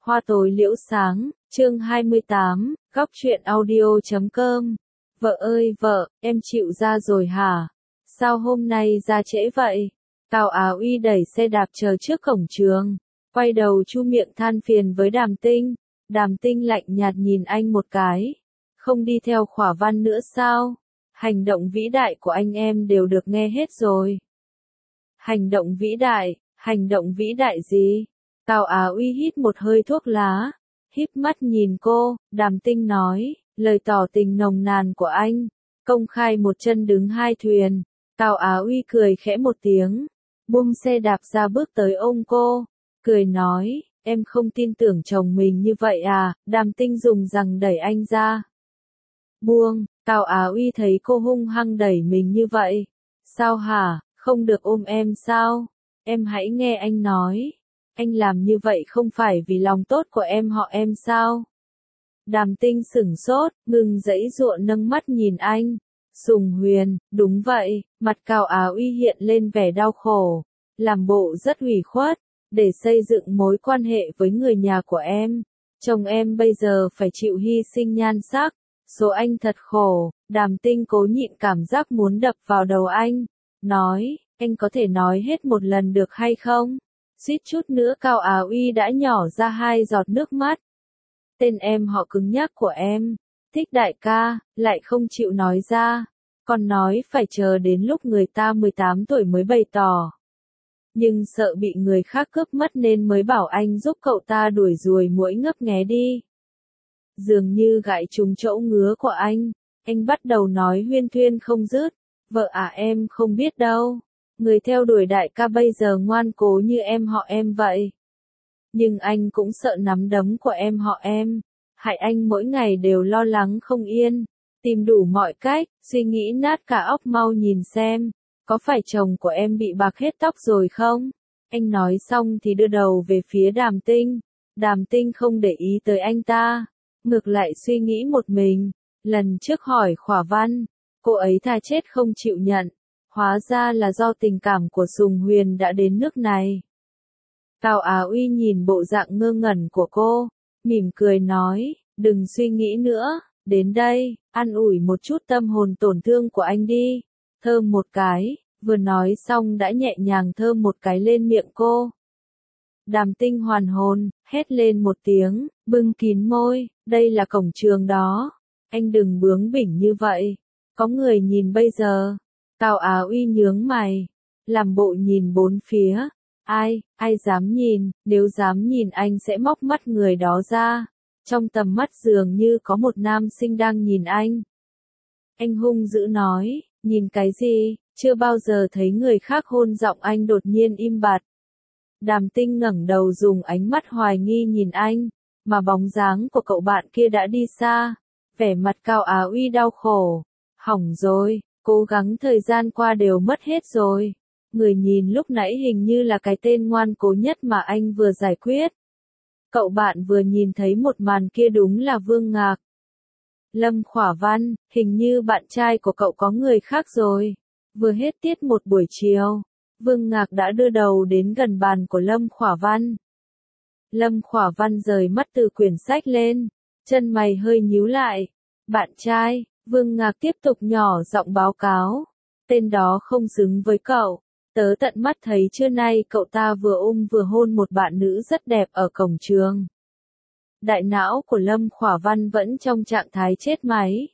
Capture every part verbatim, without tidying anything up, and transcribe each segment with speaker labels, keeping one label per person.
Speaker 1: Hoa tối liễu sáng, chương hai mươi tám, góc truyện audio chấm com. Vợ ơi vợ, em chịu ra rồi hả? Sao hôm nay ra trễ vậy? Cao Á Uy đẩy xe đạp chờ trước cổng trường, quay đầu chu miệng than phiền với Đàm Tinh. Đàm Tinh lạnh nhạt nhìn anh một cái. Không đi theo Khỏa Văn nữa sao? Hành động vĩ đại của anh em đều được nghe hết rồi. Hành động vĩ đại, hành động vĩ đại gì? Cao Á Uy hít một hơi thuốc lá, híp mắt nhìn cô. Đàm Tinh nói, lời tỏ tình nồng nàn của anh, công khai một chân đứng hai thuyền. Cao Á Uy cười khẽ một tiếng, buông xe đạp ra bước tới ôm cô, cười nói, em không tin tưởng chồng mình như vậy à? Đàm Tinh dùng rằng đẩy anh ra. Buông. Cao Á Uy thấy cô hung hăng đẩy mình như vậy. Sao hả, không được ôm em sao? Em hãy nghe anh nói. Anh làm như vậy không phải vì lòng tốt của em họ em sao? Đàm Tinh sửng sốt, ngừng giãy giụa nâng mắt nhìn anh. Sùng Huyền, đúng vậy. Mặt Cao Á Uy hiện lên vẻ đau khổ, làm bộ rất ủy khuất. Để xây dựng mối quan hệ với người nhà của em, chồng em bây giờ phải chịu hy sinh nhan sắc. Số anh thật khổ. Đàm Tinh cố nhịn cảm giác muốn đập vào đầu anh, nói, anh có thể nói hết một lần được hay không? Suýt chút nữa Cao Á Uy đã nhỏ ra hai giọt nước mắt. Tên em họ cứng nhắc của em, thích đại ca, lại không chịu nói ra, còn nói phải chờ đến lúc người ta mười tám tuổi mới bày tỏ. Nhưng sợ bị người khác cướp mất nên mới bảo anh giúp cậu ta đuổi ruồi muỗi ngấp nghé đi. Dường như gãi trúng chỗ ngứa của anh, anh bắt đầu nói huyên thuyên không dứt. Vợ à, em không biết đâu, người theo đuổi đại ca bây giờ ngoan cố như em họ em vậy. Nhưng anh cũng sợ nắm đấm của em họ em, hại anh mỗi ngày đều lo lắng không yên, tìm đủ mọi cách, suy nghĩ nát cả óc. Mau nhìn xem, có phải chồng của em bị bạc hết tóc rồi không? Anh nói xong thì đưa đầu về phía Đàm Tinh. Đàm Tinh không để ý tới anh ta, ngược lại suy nghĩ một mình. Lần trước hỏi Khỏa Văn, cô ấy thà chết không chịu nhận, hóa ra là do tình cảm của Sùng Huyền đã đến nước này. Cao Á Uy nhìn bộ dạng ngơ ngẩn của cô, mỉm cười nói, đừng suy nghĩ nữa, đến đây, an ủi một chút tâm hồn tổn thương của anh đi. Thơm một cái, vừa nói xong đã nhẹ nhàng thơm một cái lên miệng cô. Đàm Tinh hoàn hồn, hét lên một tiếng, bưng kín môi, đây là cổng trường đó. Anh đừng bướng bỉnh như vậy, có người nhìn bây giờ. Cao Á Uy nhướng mày, làm bộ nhìn bốn phía. Ai, ai dám nhìn, nếu dám nhìn anh sẽ móc mắt người đó ra. Trong tầm mắt dường như có một nam sinh đang nhìn anh. Anh hung dữ nói, nhìn cái gì, chưa bao giờ thấy người khác hôn. Giọng anh đột nhiên im bặt. Đàm Tinh ngẩng đầu dùng ánh mắt hoài nghi nhìn anh, mà bóng dáng của cậu bạn kia đã đi xa. Vẻ mặt Cao Á Uy đau khổ. Hỏng rồi, cố gắng thời gian qua đều mất hết rồi. Người nhìn lúc nãy hình như là cái tên ngoan cố nhất mà anh vừa giải quyết. Cậu bạn vừa nhìn thấy một màn kia đúng là Vương Ngạc. Lâm Khỏa Văn, hình như bạn trai của cậu có người khác rồi. Vừa hết tiết một buổi chiều, Vương Ngạc đã đưa đầu đến gần bàn của Lâm Khỏa Văn. Lâm Khỏa Văn rời mắt từ quyển sách lên, chân mày hơi nhíu lại. Bạn trai, Vương Ngạc tiếp tục nhỏ giọng báo cáo. Tên đó không xứng với cậu. Tớ tận mắt thấy trưa nay cậu ta vừa ôm vừa hôn một bạn nữ rất đẹp ở cổng trường. Đại não của Lâm Khỏa Văn vẫn trong trạng thái chết máy.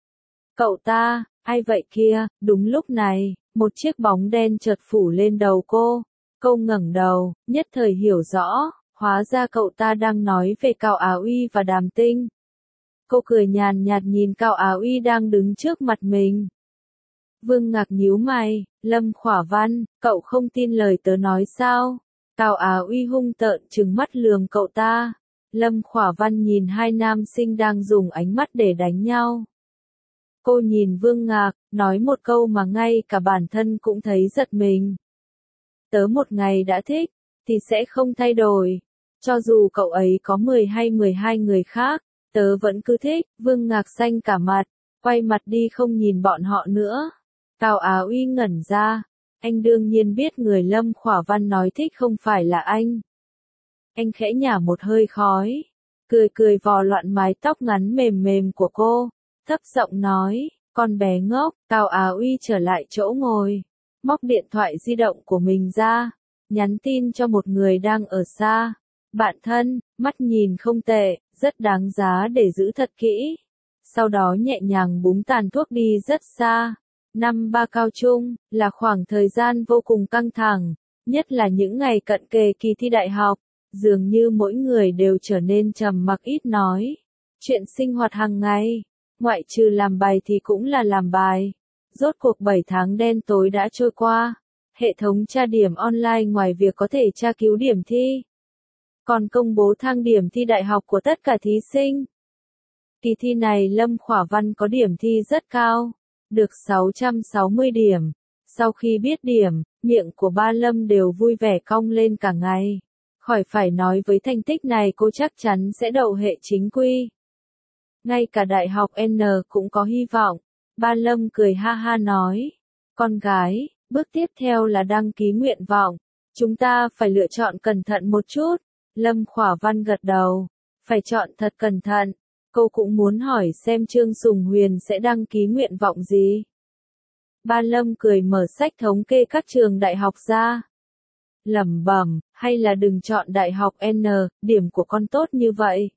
Speaker 1: Cậu ta, ai vậy kia? Đúng lúc này, một chiếc bóng đen chợt phủ lên đầu cô. Cô ngẩng đầu, nhất thời hiểu rõ, hóa ra cậu ta đang nói về Cao Á Uy và Đàm Tinh. Cô cười nhàn nhạt nhìn Cao Á Uy đang đứng trước mặt mình. Vương Ngạc nhíu mày, Lâm Khỏa Văn, cậu không tin lời tớ nói sao? Cao Á Uy hung tợn trừng mắt lườm cậu ta. Lâm Khỏa Văn nhìn hai nam sinh đang dùng ánh mắt để đánh nhau. Cô nhìn Vương Ngạc, nói một câu mà ngay cả bản thân cũng thấy giật mình. Tớ một ngày đã thích, thì sẽ không thay đổi. Cho dù cậu ấy có mười hay mười hai người khác, tớ vẫn cứ thích. Vương Ngạc xanh cả mặt, quay mặt đi không nhìn bọn họ nữa. Cao Á Uy ngẩn ra, anh đương nhiên biết người Lâm Khỏa Văn nói thích không phải là anh. Anh khẽ nhả một hơi khói, cười cười vò loạn mái tóc ngắn mềm mềm của cô, thấp giọng nói, con bé ngốc. Cao Á Uy trở lại chỗ ngồi, móc điện thoại di động của mình ra, nhắn tin cho một người đang ở xa. Bạn thân, mắt nhìn không tệ, rất đáng giá để giữ thật kỹ. Sau đó nhẹ nhàng búng tàn thuốc đi rất xa. Năm ba cao trung, là khoảng thời gian vô cùng căng thẳng, nhất là những ngày cận kề kỳ thi đại học. Dường như mỗi người đều trở nên trầm mặc ít nói. Chuyện sinh hoạt hàng ngày, ngoại trừ làm bài thì cũng là làm bài. Rốt cuộc bảy tháng đen tối đã trôi qua. Hệ thống tra điểm online ngoài việc có thể tra cứu điểm thi, còn công bố thang điểm thi đại học của tất cả thí sinh. Kỳ thi này Lâm Khỏa Văn có điểm thi rất cao, được sáu trăm sáu mươi điểm. Sau khi biết điểm, miệng của ba Lâm đều vui vẻ cong lên cả ngày. Khỏi phải nói với thành tích này cô chắc chắn sẽ đậu hệ chính quy. Ngay cả đại học N cũng có hy vọng. Ba Lâm cười ha ha nói. Con gái, bước tiếp theo là đăng ký nguyện vọng. Chúng ta phải lựa chọn cẩn thận một chút. Lâm Khỏa Văn gật đầu. Phải chọn thật cẩn thận. Cô cũng muốn hỏi xem Trương Sùng Huyền sẽ đăng ký nguyện vọng gì. Ba Lâm cười mở sách thống kê các trường đại học ra. Lẩm bẩm, hay là đừng chọn đại học N, điểm của con tốt như vậy.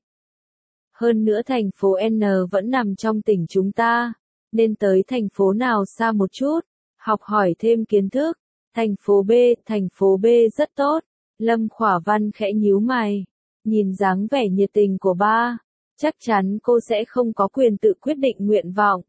Speaker 1: Hơn nữa thành phố N vẫn nằm trong tỉnh chúng ta, nên tới thành phố nào xa một chút, học hỏi thêm kiến thức. Thành phố B, thành phố B rất tốt. Lâm Khỏa Văn khẽ nhíu mày, nhìn dáng vẻ nhiệt tình của ba, chắc chắn cô sẽ không có quyền tự quyết định nguyện vọng.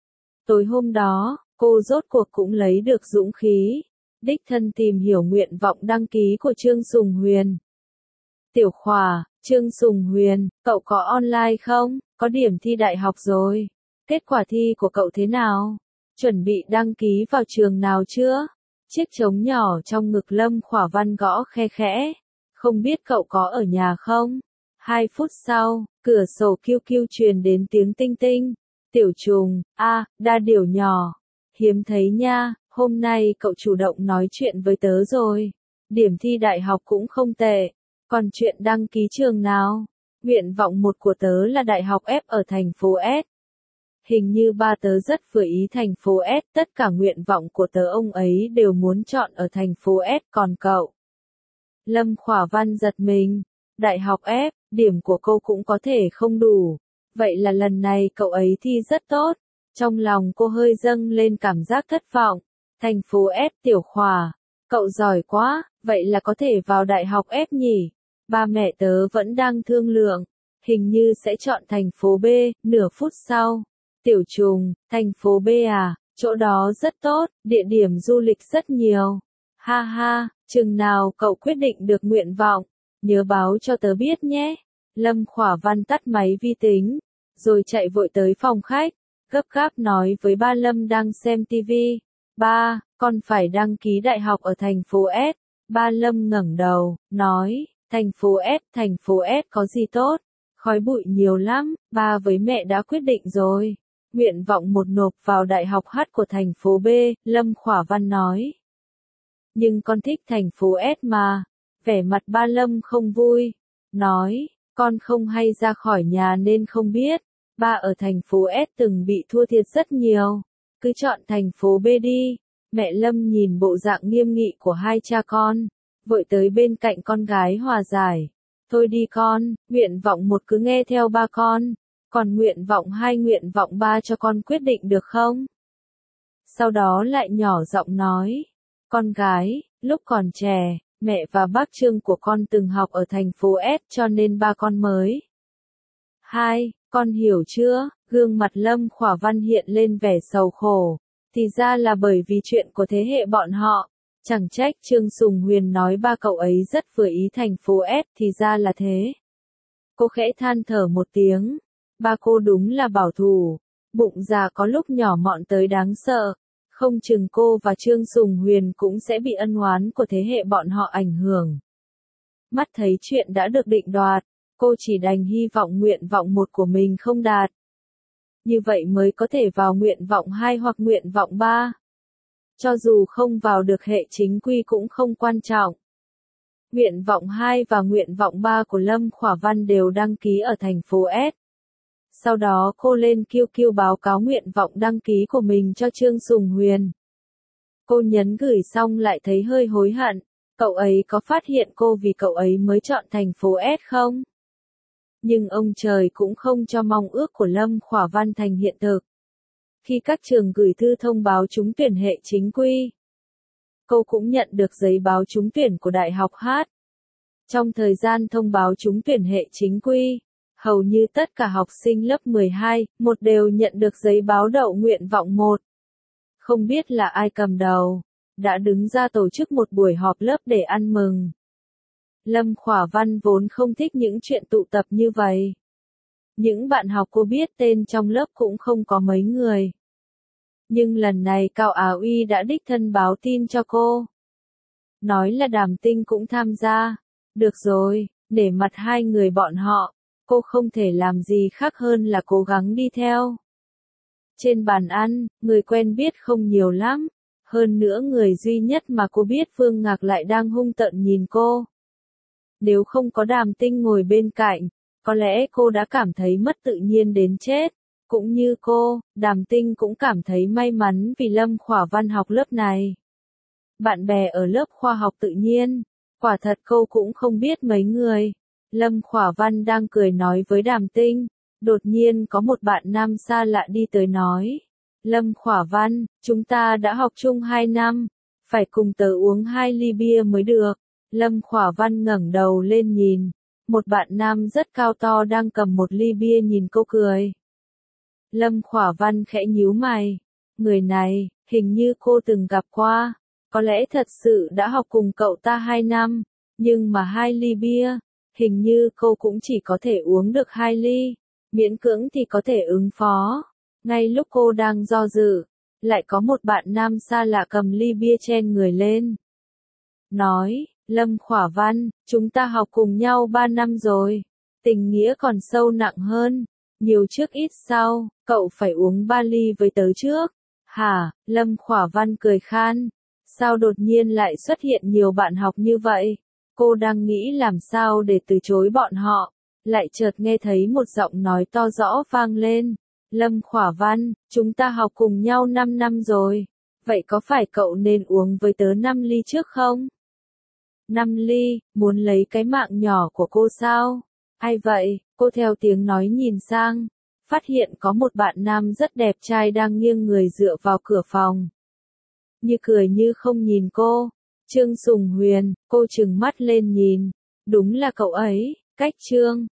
Speaker 1: Tối hôm đó, cô rốt cuộc cũng lấy được dũng khí, đích thân tìm hiểu nguyện vọng đăng ký của Trương Sùng Huyền. Tiểu Khỏa, Trương Sùng Huyền, cậu có online không? Có điểm thi đại học rồi. Kết quả thi của cậu thế nào? Chuẩn bị đăng ký vào trường nào chưa? Chiếc trống nhỏ trong ngực Lâm Khỏa Văn gõ khe khẽ. Không biết cậu có ở nhà không? Hai phút sau, cửa sổ kiu kiu truyền đến tiếng tinh tinh. Tiểu trùng, a, đa điểu nhỏ. Hiếm thấy nha, hôm nay cậu chủ động nói chuyện với tớ rồi. Điểm thi đại học cũng không tệ. Còn chuyện đăng ký trường nào? Nguyện vọng một của tớ là đại học F ở thành phố S. Hình như ba tớ rất vừa ý thành phố S, tất cả nguyện vọng của tớ ông ấy đều muốn chọn ở thành phố S, còn cậu? Lâm Khỏa Văn giật mình. Đại học F, điểm của cô cũng có thể không đủ. Vậy là lần này cậu ấy thi rất tốt. Trong lòng cô hơi dâng lên cảm giác thất vọng. Thành phố S Tiểu Khỏa, cậu giỏi quá, vậy là có thể vào đại học F nhỉ? Ba mẹ tớ vẫn đang thương lượng, hình như sẽ chọn thành phố B. Nửa phút sau, Tiểu trùng, thành phố B à, chỗ đó rất tốt, địa điểm du lịch rất nhiều. Ha ha, chừng nào cậu quyết định được nguyện vọng, nhớ báo cho tớ biết nhé. Lâm Khỏa Văn tắt máy vi tính, rồi chạy vội tới phòng khách, gấp gáp nói với ba Lâm đang xem tivi. Ba, con phải đăng ký đại học ở thành phố S. Ba Lâm ngẩng đầu, nói, thành phố S, thành phố S có gì tốt? Khói bụi nhiều lắm, ba với mẹ đã quyết định rồi. Nguyện vọng một nộp vào đại học H của thành phố B, Lâm Khỏa Văn nói. Nhưng con thích thành phố S mà. Vẻ mặt ba Lâm không vui, nói, con không hay ra khỏi nhà nên không biết. Ba ở thành phố S từng bị thua thiệt rất nhiều. Cứ chọn thành phố B đi. Mẹ Lâm nhìn bộ dạng nghiêm nghị của hai cha con, vội tới bên cạnh con gái hòa giải. Thôi đi con, nguyện vọng một cứ nghe theo ba con. Còn nguyện vọng hai nguyện vọng ba cho con quyết định được không? Sau đó lại nhỏ giọng nói. Con gái, lúc còn trẻ, mẹ và bác Trương của con từng học ở thành phố S cho nên ba con mới. Hai, con hiểu chưa? Gương mặt Lâm Khỏa Văn hiện lên vẻ sầu khổ. Thì ra là bởi vì chuyện của thế hệ bọn họ. Chẳng trách Trương Sùng Huyền nói ba cậu ấy rất vừa ý thành phố S, thì ra là thế. Cô khẽ than thở một tiếng. Ba cô đúng là bảo thủ. Bụng già có lúc nhỏ mọn tới đáng sợ. Không chừng cô và Trương Sùng Huyền cũng sẽ bị ân oán của thế hệ bọn họ ảnh hưởng. Mắt thấy chuyện đã được định đoạt, cô chỉ đành hy vọng nguyện vọng một của mình không đạt. Như vậy mới có thể vào nguyện vọng hai hoặc nguyện vọng ba. Cho dù không vào được hệ chính quy cũng không quan trọng. Nguyện vọng hai và nguyện vọng ba của Lâm Khỏa Văn đều đăng ký ở thành phố S. Sau đó cô lên Q Q báo cáo nguyện vọng đăng ký của mình cho Trương Sùng Huyền. Cô nhấn gửi xong lại thấy hơi hối hận, cậu ấy có phát hiện cô vì cậu ấy mới chọn thành phố S không? Nhưng ông trời cũng không cho mong ước của Lâm Khỏa Văn thành hiện thực. Khi các trường gửi thư thông báo trúng tuyển hệ chính quy, cô cũng nhận được giấy báo trúng tuyển của Đại học H. Trong thời gian thông báo trúng tuyển hệ chính quy, hầu như tất cả học sinh lớp mười hai, một đều nhận được giấy báo đậu nguyện vọng một. Không biết là ai cầm đầu, đã đứng ra tổ chức một buổi họp lớp để ăn mừng. Lâm Khỏa Văn vốn không thích những chuyện tụ tập như vậy. Những bạn học cô biết tên trong lớp cũng không có mấy người. Nhưng lần này Cao Á Uy đã đích thân báo tin cho cô. Nói là Đàm Tinh cũng tham gia. Được rồi, nể mặt hai người bọn họ, cô không thể làm gì khác hơn là cố gắng đi theo. Trên bàn ăn, người quen biết không nhiều lắm. Hơn nữa người duy nhất mà cô biết Phương Ngạc lại đang hung tợn nhìn cô. Nếu không có Đàm Tinh ngồi bên cạnh, có lẽ cô đã cảm thấy mất tự nhiên đến chết. Cũng như cô, Đàm Tinh cũng cảm thấy may mắn vì Lâm Khỏa Văn học lớp này. Bạn bè ở lớp khoa học tự nhiên, quả thật cô cũng không biết mấy người. Lâm Khỏa Văn đang cười nói với Đàm Tinh, đột nhiên có một bạn nam xa lạ đi tới nói. Lâm Khỏa Văn, chúng ta đã học chung hai năm, phải cùng tớ uống hai ly bia mới được. Lâm Khỏa Văn ngẩng đầu lên nhìn, một bạn nam rất cao to đang cầm một ly bia nhìn cô cười. Lâm Khỏa Văn khẽ nhíu mày, người này, hình như cô từng gặp qua, có lẽ thật sự đã học cùng cậu ta hai năm, nhưng mà hai ly bia, hình như cô cũng chỉ có thể uống được hai ly, miễn cưỡng thì có thể ứng phó. Ngay lúc cô đang do dự, lại có một bạn nam xa lạ cầm ly bia chen người lên. Nói, Lâm Khỏa Văn, chúng ta học cùng nhau ba năm rồi, tình nghĩa còn sâu nặng hơn, nhiều trước ít sau, cậu phải uống ba ly với tớ trước. Hả, Lâm Khỏa Văn cười khan, sao đột nhiên lại xuất hiện nhiều bạn học như vậy? Cô đang nghĩ làm sao để từ chối bọn họ, lại chợt nghe thấy một giọng nói to rõ vang lên. Lâm Khỏa Văn, chúng ta học cùng nhau năm năm rồi, vậy có phải cậu nên uống với tớ năm ly trước không? năm ly, muốn lấy cái mạng nhỏ của cô sao? Ai vậy? Cô theo tiếng nói nhìn sang, phát hiện có một bạn nam rất đẹp trai đang nghiêng người dựa vào cửa phòng. Như cười như không nhìn cô. Trương Sùng Huyền, cô trừng mắt lên nhìn. Đúng là cậu ấy, cách Trương.